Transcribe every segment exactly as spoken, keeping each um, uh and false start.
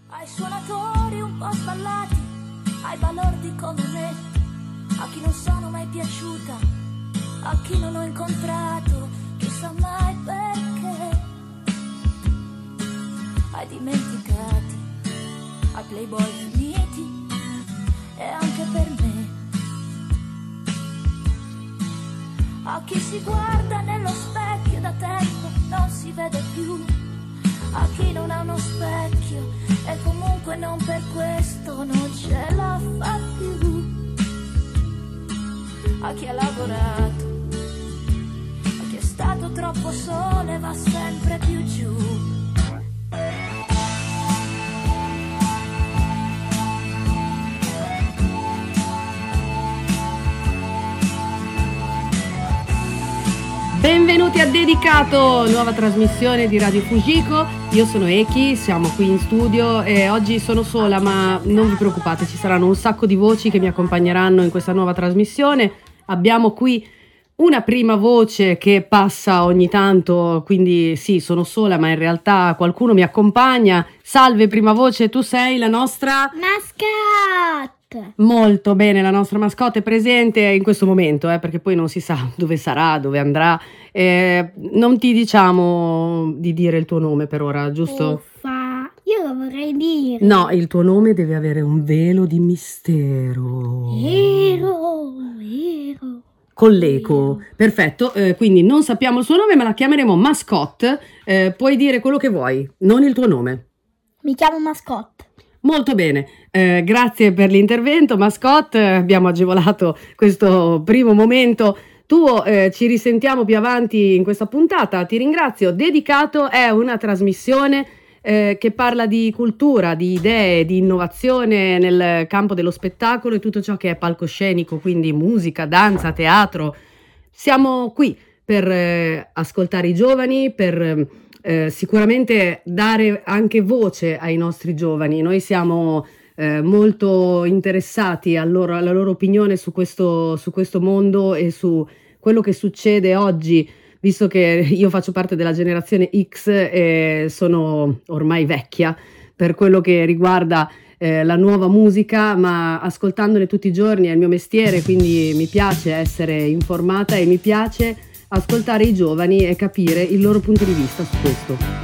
Ai suonatori un po' sballati, ai balordi come me, a chi non sono mai piaciuta, a chi non ho incontrato, chissà mai perché, ai dimenticati, ai playboy finiti e anche per me, a chi si guarda nello specchio da tempo non si vede più, a chi non ha uno specchio e comunque non per questo non ce la fa più, a chi ha lavorato, a chi è stato troppo solo e va sempre più giù. Benvenuti a Dedicato, nuova trasmissione di Radio Fujiko. Io sono Eki, siamo qui in studio e oggi sono sola, ma non vi preoccupate, ci saranno un sacco di voci che mi accompagneranno in questa nuova trasmissione. Abbiamo qui una prima voce che passa ogni tanto, quindi sì, sono sola, ma in realtà qualcuno mi accompagna. Salve prima voce, tu sei la nostra mascotte. Molto bene, la nostra mascotte è presente in questo momento, eh, perché poi non si sa dove sarà, dove andrà. Eh, non ti diciamo di dire il tuo nome per ora, giusto? Uffa, io lo vorrei dire. No, il tuo nome deve avere un velo di mistero. Vero, vero. Con l'eco, perfetto, eh, quindi non sappiamo il suo nome, ma la chiameremo mascotte. Eh, puoi dire quello che vuoi, non il tuo nome. Mi chiamo mascotte. Molto bene, eh, grazie per l'intervento mascotte, abbiamo agevolato questo primo momento tuo, eh, ci risentiamo più avanti in questa puntata, ti ringrazio. Dedicato è una trasmissione eh, che parla di cultura, di idee, di innovazione nel campo dello spettacolo e tutto ciò che è palcoscenico, quindi musica, danza, teatro. Siamo qui per eh, ascoltare i giovani, per Eh, sicuramente dare anche voce ai nostri giovani. Noi siamo eh, molto interessati al loro, alla loro opinione su questo, su questo mondo e su quello che succede oggi, visto che io faccio parte della generazione X e sono ormai vecchia per quello che riguarda eh, la nuova musica, ma ascoltandole tutti i giorni è il mio mestiere, quindi mi piace essere informata e mi piace ascoltare i giovani e capire il loro punto di vista su questo.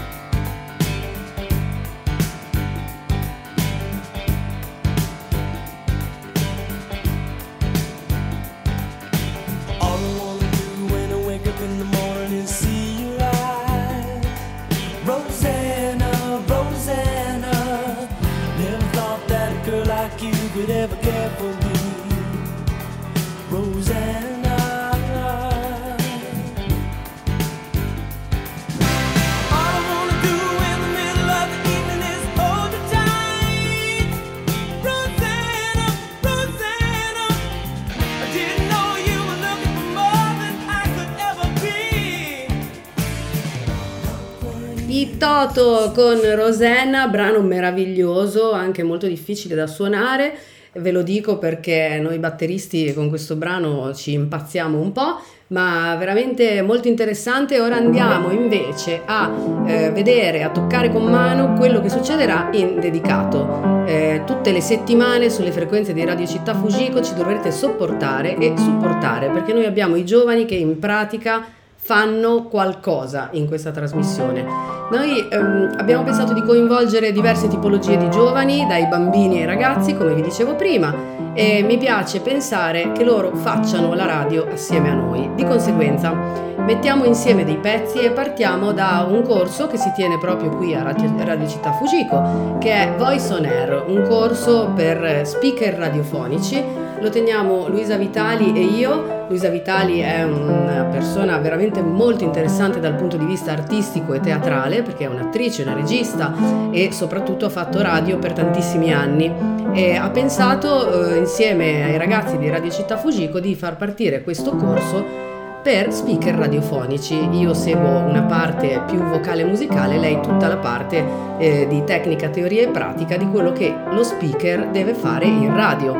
Toto con Rosanna, brano meraviglioso, anche molto difficile da suonare, ve lo dico perché noi batteristi con questo brano ci impazziamo un po', ma veramente molto interessante. Ora andiamo invece a eh, vedere, a toccare con mano quello che succederà in Dedicato. Eh, tutte le settimane sulle frequenze di Radio Città Fujiko ci dovrete sopportare e supportare, perché noi abbiamo i giovani che in pratica fanno qualcosa in questa trasmissione. Noi ehm, abbiamo pensato di coinvolgere diverse tipologie di giovani, dai bambini ai ragazzi, come vi dicevo prima, e mi piace pensare che loro facciano la radio assieme a noi. Di conseguenza mettiamo insieme dei pezzi e partiamo da un corso che si tiene proprio qui a Radio, Radio Città Fujiko, che è Voice on Air, un corso per speaker radiofonici. Lo teniamo Luisa Vitali e io. Luisa Vitali è una persona veramente molto interessante dal punto di vista artistico e teatrale, perché è un'attrice, una regista e soprattutto ha fatto radio per tantissimi anni e ha pensato eh, insieme ai ragazzi di Radio Città Fujiko di far partire questo corso per speaker radiofonici. Io seguo una parte più vocale musicale, lei tutta la parte eh, di tecnica, teoria e pratica di quello che lo speaker deve fare in radio.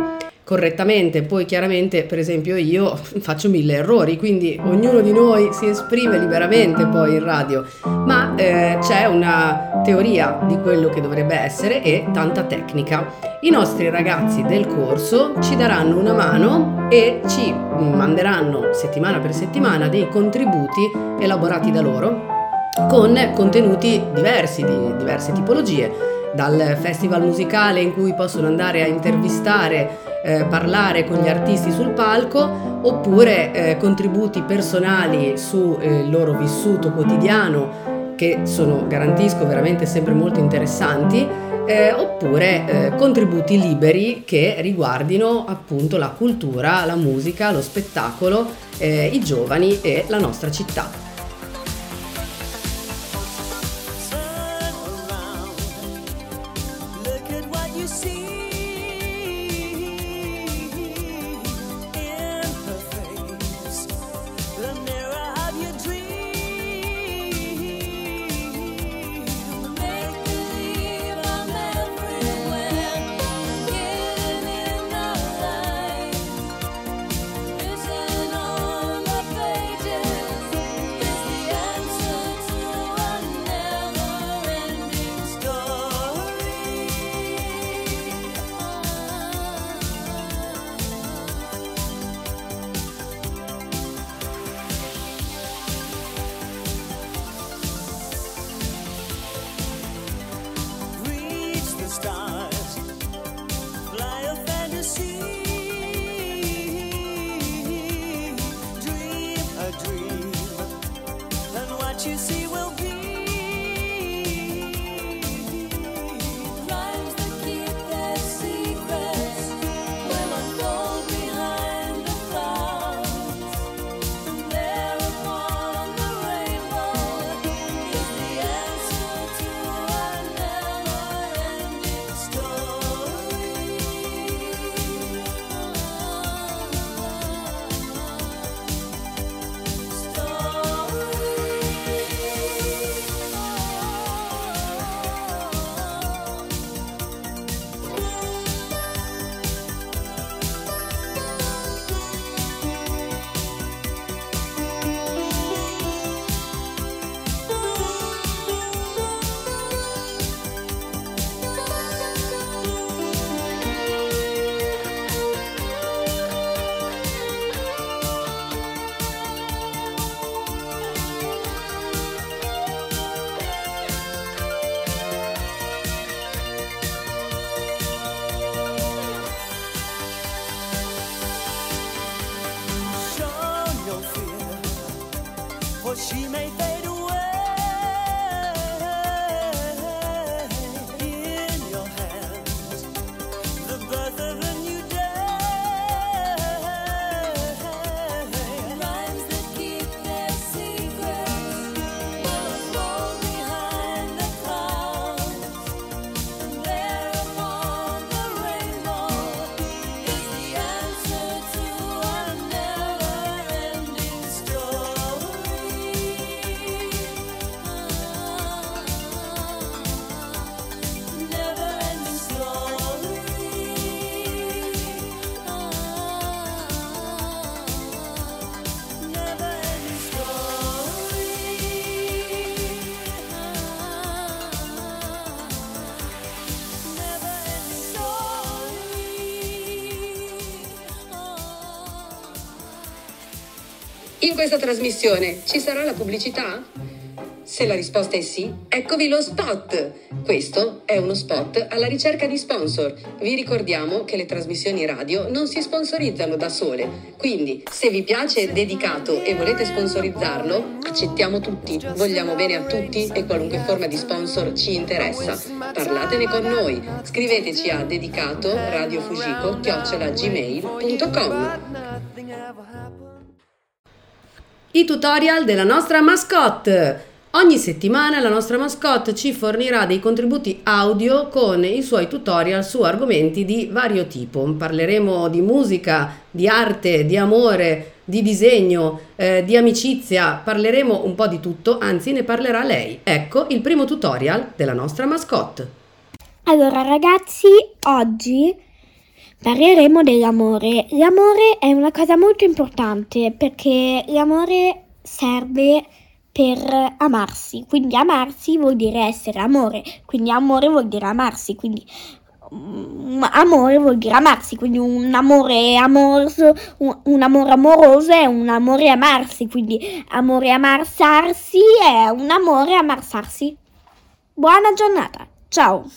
correttamente. Poi chiaramente, per esempio, io faccio mille errori, quindi ognuno di noi si esprime liberamente poi in radio, ma eh, c'è una teoria di quello che dovrebbe essere e tanta tecnica. I nostri ragazzi del corso ci daranno una mano e ci manderanno settimana per settimana dei contributi elaborati da loro con contenuti diversi, di diverse tipologie, dal festival musicale in cui possono andare a intervistare, eh, parlare con gli artisti sul palco, oppure eh, contributi personali sul eh, loro vissuto quotidiano, che sono, garantisco, veramente sempre molto interessanti, eh, oppure eh, contributi liberi che riguardino appunto la cultura, la musica, lo spettacolo, eh, i giovani e la nostra città. She may fade away in your hands, the birth of a new day. Rhymes that keep their secrets will fall behind the clouds, and there upon the rainbow is the answer to our never-ending story. In questa trasmissione ci sarà la pubblicità? Se la risposta è sì, eccovi lo spot! Questo è uno spot alla ricerca di sponsor. Vi ricordiamo che le trasmissioni radio non si sponsorizzano da sole, quindi se vi piace Dedicato e volete sponsorizzarlo, accettiamo tutti, vogliamo bene a tutti e qualunque forma di sponsor ci interessa. Parlatene con noi, scriveteci a dedicato radiofujiko chiocciola gmail punto com. I tutorial della nostra mascotte. Ogni settimana la nostra mascotte ci fornirà dei contributi audio con i suoi tutorial su argomenti di vario tipo. Parleremo di musica, di arte, di amore, di disegno, eh, di amicizia, parleremo un po' di tutto, anzi ne parlerà lei. Ecco il primo tutorial della nostra mascotte. Allora ragazzi, oggi parleremo dell'amore. L'amore è una cosa molto importante perché l'amore serve per amarsi, quindi amarsi vuol dire essere amore, quindi amore vuol dire amarsi, quindi um, amore vuol dire amarsi, quindi un amore amoroso, un, un amore amoroso è un amore amarsi, quindi amore amarsarsi è un amore amarsarsi. Buona giornata, ciao!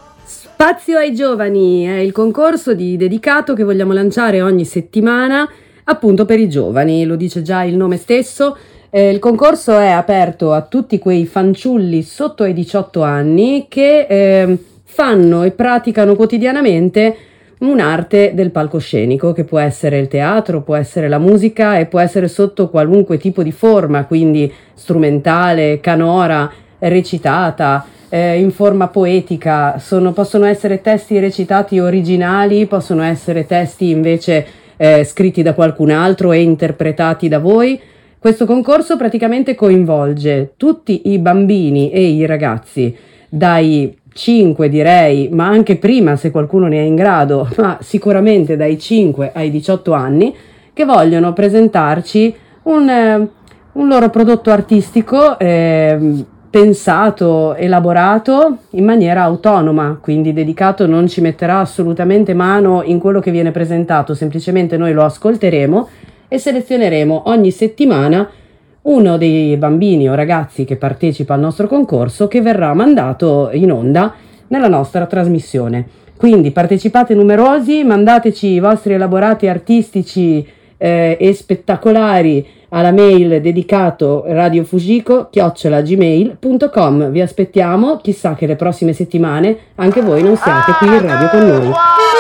Spazio ai giovani è il concorso di dedicato che vogliamo lanciare ogni settimana appunto per i giovani, lo dice già il nome stesso. Eh, il concorso è aperto a tutti quei fanciulli sotto ai diciotto anni che eh, fanno e praticano quotidianamente un'arte del palcoscenico, che può essere il teatro, può essere la musica e può essere sotto qualunque tipo di forma, quindi strumentale, canora, recitata, eh, in forma poetica. Sono, possono essere testi recitati originali, possono essere testi invece eh, scritti da qualcun altro e interpretati da voi. Questo concorso praticamente coinvolge tutti i bambini e i ragazzi dai cinque, direi, ma anche prima se qualcuno ne è in grado, ma sicuramente dai cinque ai diciotto anni, che vogliono presentarci un, eh, un loro prodotto artistico eh, pensato, elaborato in maniera autonoma, quindi dedicato non ci metterà assolutamente mano in quello che viene presentato, semplicemente noi lo ascolteremo e selezioneremo ogni settimana uno dei bambini o ragazzi che partecipa al nostro concorso che verrà mandato in onda nella nostra trasmissione. Quindi partecipate numerosi, mandateci i vostri elaborati artistici eh, e spettacolari alla mail dedicato radiofujiko chiocciola gmail punto com. Vi aspettiamo, chissà che le prossime settimane anche voi non siate qui in radio con noi.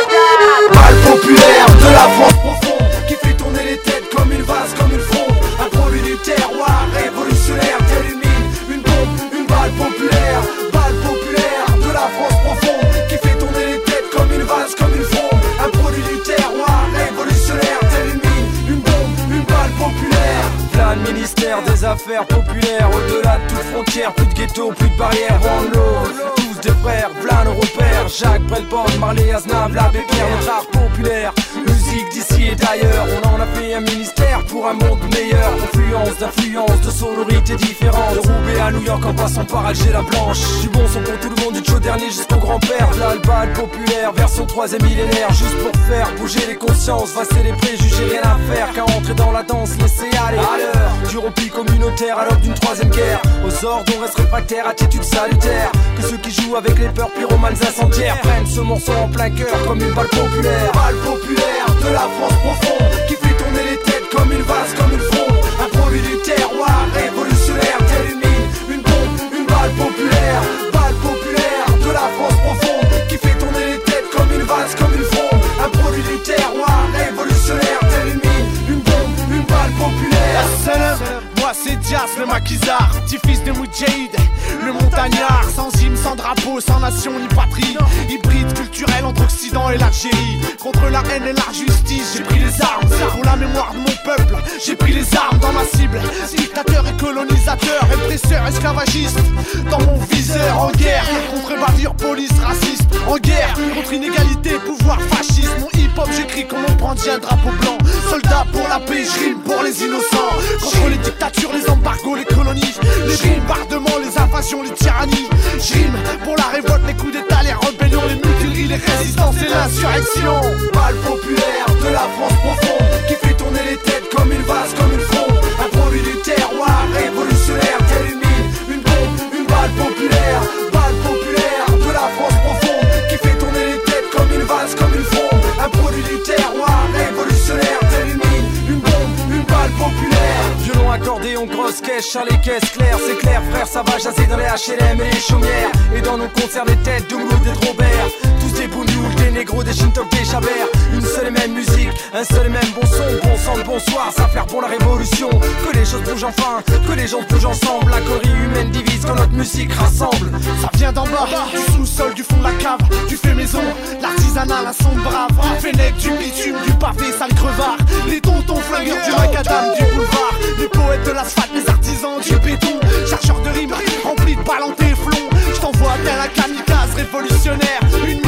Mal populaire de la France profonde qui fait tourner les têtes comme une vase, comme une fronde. Un produit du terroir révolutionnaire, telle une mine, une bombe, une balle populaire. Balle populaire de la France profonde qui fait tourner les têtes comme une vase, comme une fronde. Un produit du terroir révolutionnaire, telle une mine, une bombe, une balle populaire. Plein de ministère des affaires populaires, au-delà de toute frontière, plus de ghetto, plus de barrières. One love, tous des frères, v'là nos repères. Jacques Brelport, Marley Aznavour, l'abbé Pierre, notre art populaire. Musique d'ici et d'ailleurs, on en a fait un ministère pour un monde meilleur. Influence d'influence, de sonorité différente. De Roubaix à New York en passant par Alger la Blanche. Du bon son pour tout le monde, du chaud dernier jusqu'au grand-père. Là le bal populaire, version troisième millénaire. Juste pour faire bouger les consciences, vasser les préjugés, rien à faire qu'à entrer dans la danse, laisser aller à l'heure. Du repli communautaire à l'aube d'une troisième guerre. Aux ordres on reste réfractaire, attitude salutaire. Que ceux qui jouent avec les peurs pyromanes incendiaires prennent ce morceau en plein cœur comme une balle populaire. Balle populaire de la France profonde qui fait tourner les têtes comme une vase, comme une fronde. Un produit du terroir révolutionnaire, telle une mine, une bombe, une balle populaire. Balle populaire de la France profonde qui fait tourner les têtes comme une vase, comme une fronde. Un produit du terroir révolutionnaire, telle une mine, une bombe, une balle populaire. Salam, moi c'est Dias le maquisard, petit-fils de Moudjahid, le montagnard. Sans hymne, sans drapeau, sans nation ni patrie. Hybride culturel entre Occident et l'Algérie. Contre la haine et la justice, j'ai pris les armes. Pour la mémoire de mon peuple, j'ai pris les armes dans ma cible. Dictateur et colonisateur, répresseur, esclavagiste. Dans mon viseur, en guerre contre bavure, police, raciste. En guerre contre inégalité, pouvoir, fasciste. Mon hip-hop, j'écris comme on brandit un drapeau blanc. Soldat pour la paix, je rime pour les innocents. Contre les dictatures, les embargos, les colonies. Les bombardements, les invasions, les tyrannies. Je rime pour la révolte, les coups d'état, les rébellions, les mutineries, les résistances et l'insurrection. Balle populaire de la France profonde qui fait tourner les têtes comme une vase, comme une fronde. Un produit du terroir révolutionnaire, telle une mine, une bombe, une balle populaire. Balle populaire de la France profonde qui fait tourner les têtes comme une vase, comme une fronde. Un produit du terroir révolutionnaire, telle une mine, une bombe, une balle populaire. Violon, accordéon, grosse caisse, char les caisses claires. C'est clair frère, ça va chasser dans les H L M et les chaumières. Et dans nos concerts des têtes de Mouloud et de Robert. Tous des bougnoules, des négros, des chintok, des chabert. Une seule et même musique, un seul et même bon son. Bon sang, le bonsoir, ça faire pour la révolution. Que les choses bougent enfin, que les gens bougent ensemble. La connerie humaine divise quand notre musique rassemble. Ça vient d'en bas, du sous-sol, du fond de la cave. Du fait maison, l'artisanat, la sonde brave. Fennec, du bitume, du pavé, sale crevard. Les tontons flingueurs du macadam, du boulevard. Les poètes de l'asphalte, les artisans du béton. Chercheurs de rimes, remplis de balles en téflon. Je t'envoie tel un kamikaze révolutionnaire. Une mine, une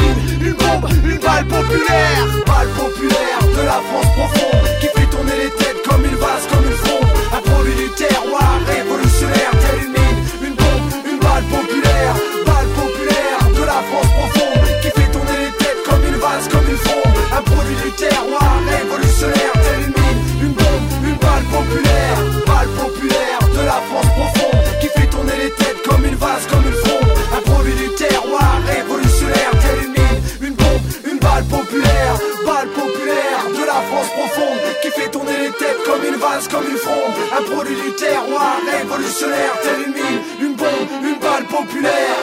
une bombe, une balle populaire. Balle populaire de la France profonde qui fait tourner les têtes comme une vase, comme une fronde. Un produit du terroir révolutionnaire, telle une mine, une bombe, une balle populaire. Balle populaire de la France profonde qui fait tourner les têtes comme une vase, comme une fronde. Un produit du terroir révolutionnaire, telle une mine, une bombe, une balle populaire. Balle populaire de la France profonde qui fait tourner les têtes comme une vase, comme une fronde. Un produit du terroir révolutionnaire, telle une mine, une bombe, une balle populaire. Balle populaire de la France profonde qui fait tourner les têtes comme une vase, comme une fronde. Un produit du terroir révolutionnaire, telle une mine, une bombe, une balle populaire.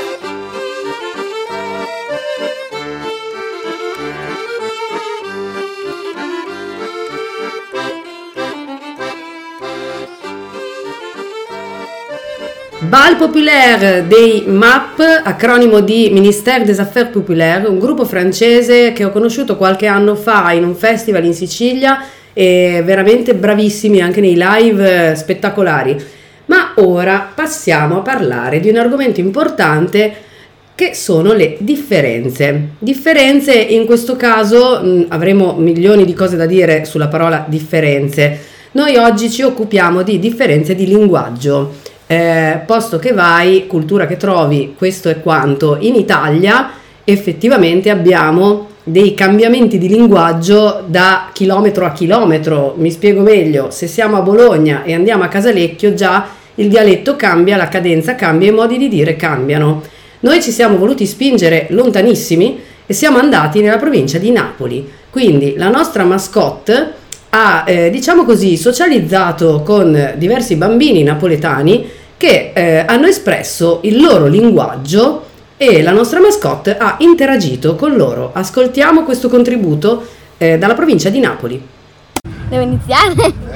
Bal Populaire dei M A P, acronimo di Ministère des Affaires Populaires, un gruppo francese che ho conosciuto qualche anno fa in un festival in Sicilia, e veramente bravissimi anche nei live, spettacolari. Ma ora passiamo a parlare di un argomento importante che sono le differenze. Differenze, in questo caso mh, avremo milioni di cose da dire sulla parola differenze. Noi oggi ci occupiamo di differenze di linguaggio. Eh, posto che vai, cultura che trovi, questo è quanto. In Italia effettivamente abbiamo dei cambiamenti di linguaggio da chilometro a chilometro. Mi spiego meglio: se siamo a Bologna e andiamo a Casalecchio, già il dialetto cambia, la cadenza cambia, i modi di dire cambiano. Noi ci siamo voluti spingere lontanissimi e siamo andati nella provincia di Napoli. Quindi la nostra mascotte ha, eh, diciamo così, socializzato con diversi bambini napoletani che eh, hanno espresso il loro linguaggio e la nostra mascotte ha interagito con loro. Ascoltiamo questo contributo eh, dalla provincia di Napoli. Devo iniziare?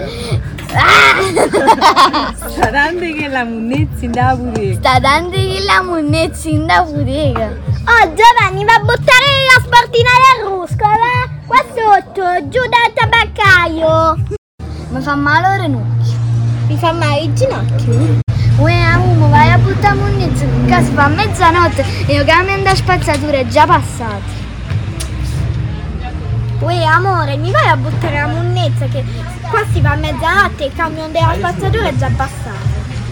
Sta dando che la munnezza in da bodega. Sta dando che la munnezza in da bodega. Oh Giovanni, va a buttare la sportina del rusco, va? Qua sotto, giù dal tabaccaio. Mi fa male le ginocchia. Mi fa male i ginocchi? Uè, uomo, vai a buttare munnezza, che si fa mezzanotte e io cambio da spazzatura è già passata. Uè, amore, mi vai a buttare la munnezza che qua si va a mezzanotte e il camion della spazzatura è già passato.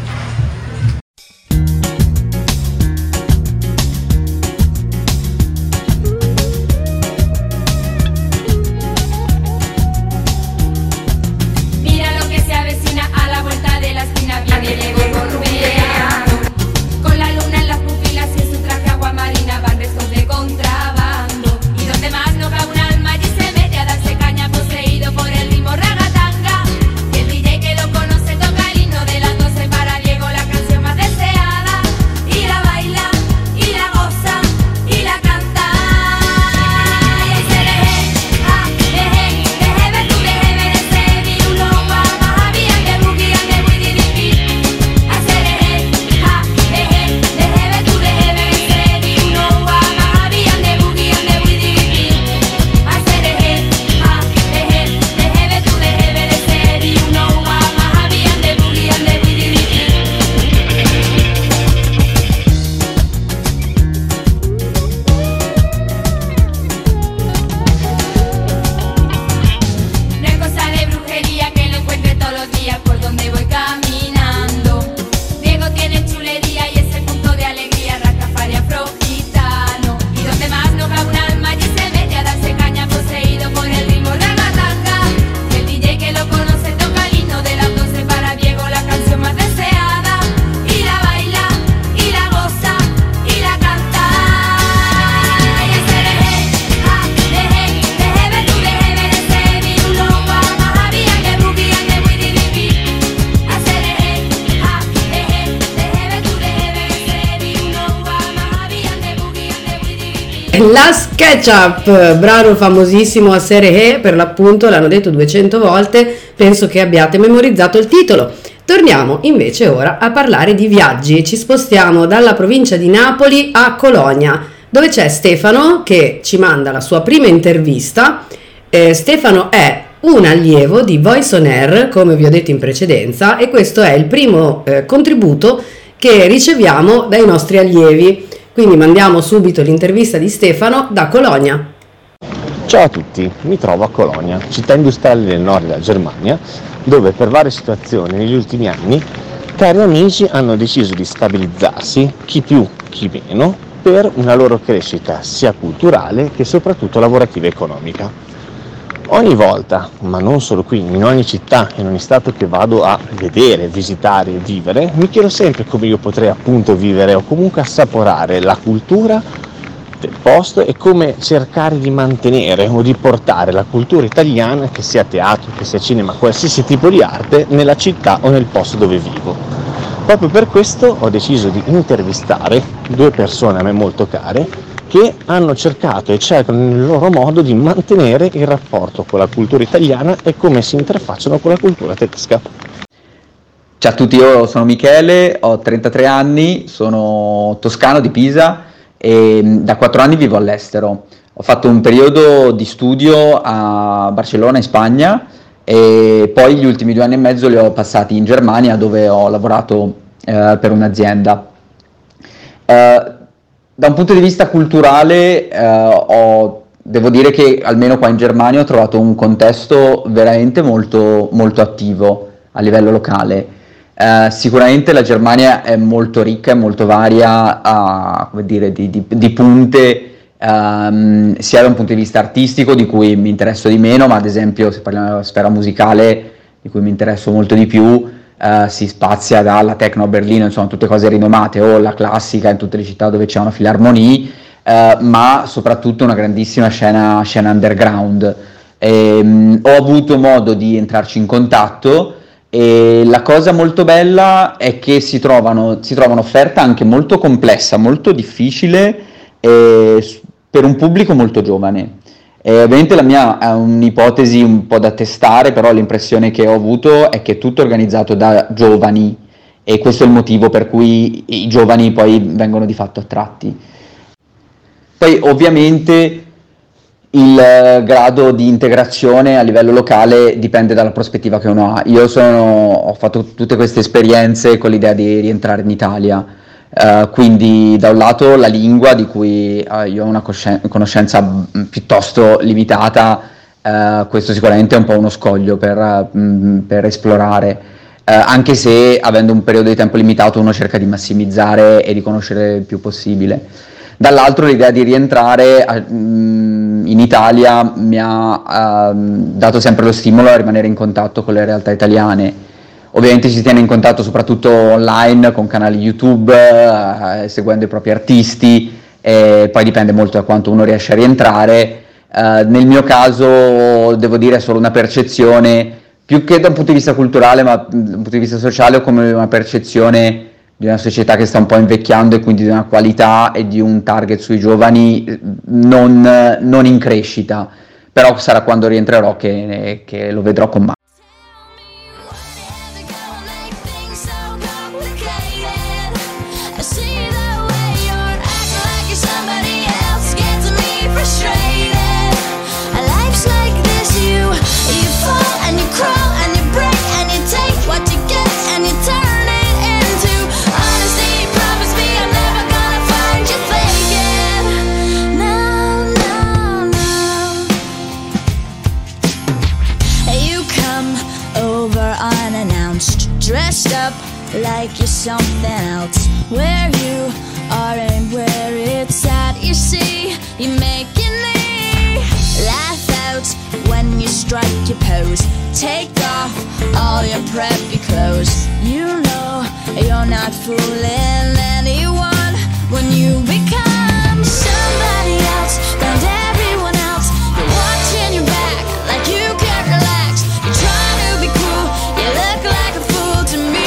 La SketchUp, brano famosissimo a serie E, per l'appunto, l'hanno detto duecento volte, penso che abbiate memorizzato il titolo. Torniamo invece ora a parlare di viaggi. Ci spostiamo dalla provincia di Napoli a Cologna, dove c'è Stefano che ci manda la sua prima intervista. Eh, Stefano è un allievo di Voice on Air, come vi ho detto in precedenza, e questo è il primo eh, contributo che riceviamo dai nostri allievi. Quindi mandiamo subito l'intervista di Stefano da Colonia. Ciao a tutti, mi trovo a Colonia, città industriale del nord della Germania, dove per varie situazioni negli ultimi anni cari amici hanno deciso di stabilizzarsi, chi più, chi meno, per una loro crescita sia culturale che soprattutto lavorativa e economica. Ogni volta, ma non solo qui, in ogni città, in ogni stato che vado a vedere, visitare e vivere, mi chiedo sempre come io potrei appunto vivere o comunque assaporare la cultura del posto e come cercare di mantenere o di portare la cultura italiana, che sia teatro, che sia cinema, qualsiasi tipo di arte, nella città o nel posto dove vivo. Proprio per questo ho deciso di intervistare due persone a me molto care che hanno cercato e cercano nel loro modo di mantenere il rapporto con la cultura italiana e come si interfacciano con la cultura tedesca. Ciao a tutti, io sono Michele, ho trentatré anni, sono toscano di Pisa e da quattro anni vivo all'estero. Ho fatto un periodo di studio a Barcellona in Spagna e poi gli ultimi due anni e mezzo li ho passati in Germania, dove ho lavorato eh, per un'azienda. Eh, da un punto di vista culturale eh, ho, devo dire che almeno qua in Germania ho trovato un contesto veramente molto, molto attivo a livello locale. Uh, sicuramente la Germania è molto ricca e molto varia a, come dire, di, di, di punte, um, sia da un punto di vista artistico, di cui mi interesso di meno, ma ad esempio se parliamo della sfera musicale, di cui mi interesso molto di più, uh, si spazia dalla techno a Berlino, insomma tutte cose rinomate, o la classica in tutte le città dove c'è una filarmonie, uh, ma soprattutto una grandissima scena, scena underground. E, um, ho avuto modo di entrarci in contatto. E la cosa molto bella è che si trovano, si trova un'offerta anche molto complessa, molto difficile eh, per un pubblico molto giovane. E ovviamente la mia è un'ipotesi un po' da testare, però l'impressione che ho avuto è che è tutto organizzato da giovani e questo è il motivo per cui i giovani poi vengono di fatto attratti. Poi ovviamente il grado di integrazione a livello locale dipende dalla prospettiva che uno ha. Io sono, ho fatto tutte queste esperienze con l'idea di rientrare in Italia, uh, quindi da un lato la lingua, di cui uh, io ho una coscien- conoscenza m- piuttosto limitata, uh, questo sicuramente è un po' uno scoglio per, uh, per esplorare, uh, anche se avendo un periodo di tempo limitato uno cerca di massimizzare e di conoscere il più possibile. Dall'altro l'idea di rientrare uh, in Italia mi ha uh, dato sempre lo stimolo a rimanere in contatto con le realtà italiane. Ovviamente si tiene in contatto soprattutto online con canali YouTube, uh, seguendo i propri artisti, e poi dipende molto da quanto uno riesce a rientrare. Uh, nel mio caso devo dire è solo una percezione, più che da un punto di vista culturale, ma da un punto di vista sociale, o come una percezione di una società che sta un po' invecchiando e quindi di una qualità e di un target sui giovani non, non in crescita, però sarà quando rientrerò che, che lo vedrò con mano. Dressed up like you're something else. Where you are and where it's at, you see, you're making me laugh out when you strike your pose. Take off all your preppy clothes. You know you're not fooling anyone when you become somebody else. Found everyone else. You're watching your back like you can't relax. You're trying to be cool. You look like a fool to me.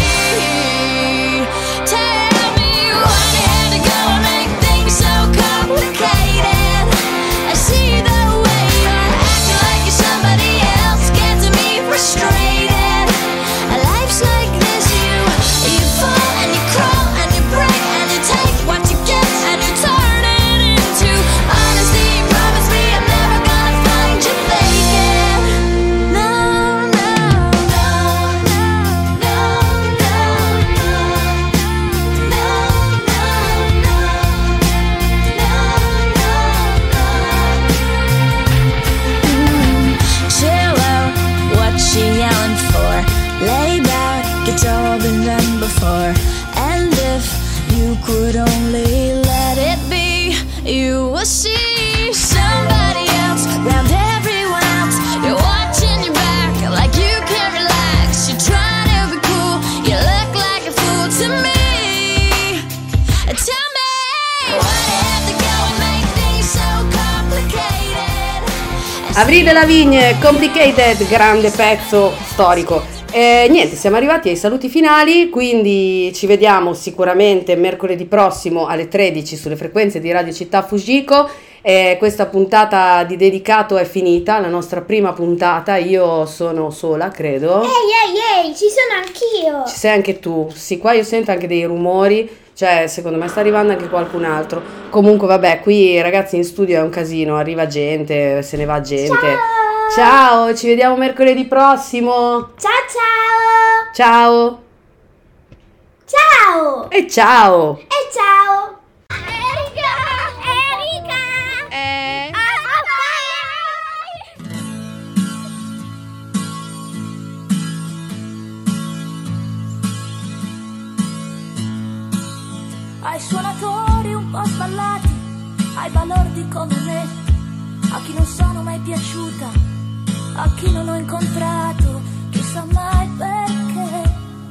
Tell me why you had to go and make things so complicated. I see the way you're acting like you're somebody else, gets me frustrated. Life's like this, you you fall and you crawl and you break and you take what you get and you turn it into honest. Avril Lavigne, Complicated, grande pezzo storico. E niente, siamo arrivati ai saluti finali, quindi ci vediamo sicuramente mercoledì prossimo alle tredici sulle frequenze di Radio Città Fujiko. E questa puntata di dedicato è finita, la nostra prima puntata. Io sono sola, credo. Ehi, ehi, ehi, ci sono anch'io. Ci sei anche tu. Sì, qua io sento anche dei rumori. Cioè, secondo me sta arrivando anche qualcun altro. Comunque, vabbè, qui ragazzi in studio è un casino, arriva gente, se ne va gente. Ciao! Ciao, ci vediamo mercoledì prossimo. Ciao ciao! Ciao! Ciao! E ciao! E ciao! Erika! Erika! Eh... Ai suonatori un po' sballati, ai balordi come me, a chi non sono mai piaciuta, a chi non ho incontrato, chissà mai perché,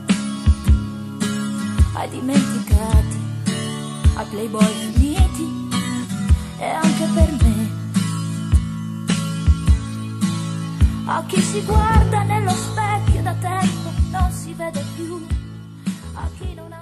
ai dimenticati, ai playboy finiti e anche per me, a chi si guarda nello specchio da tempo non si vede più, a chi non ha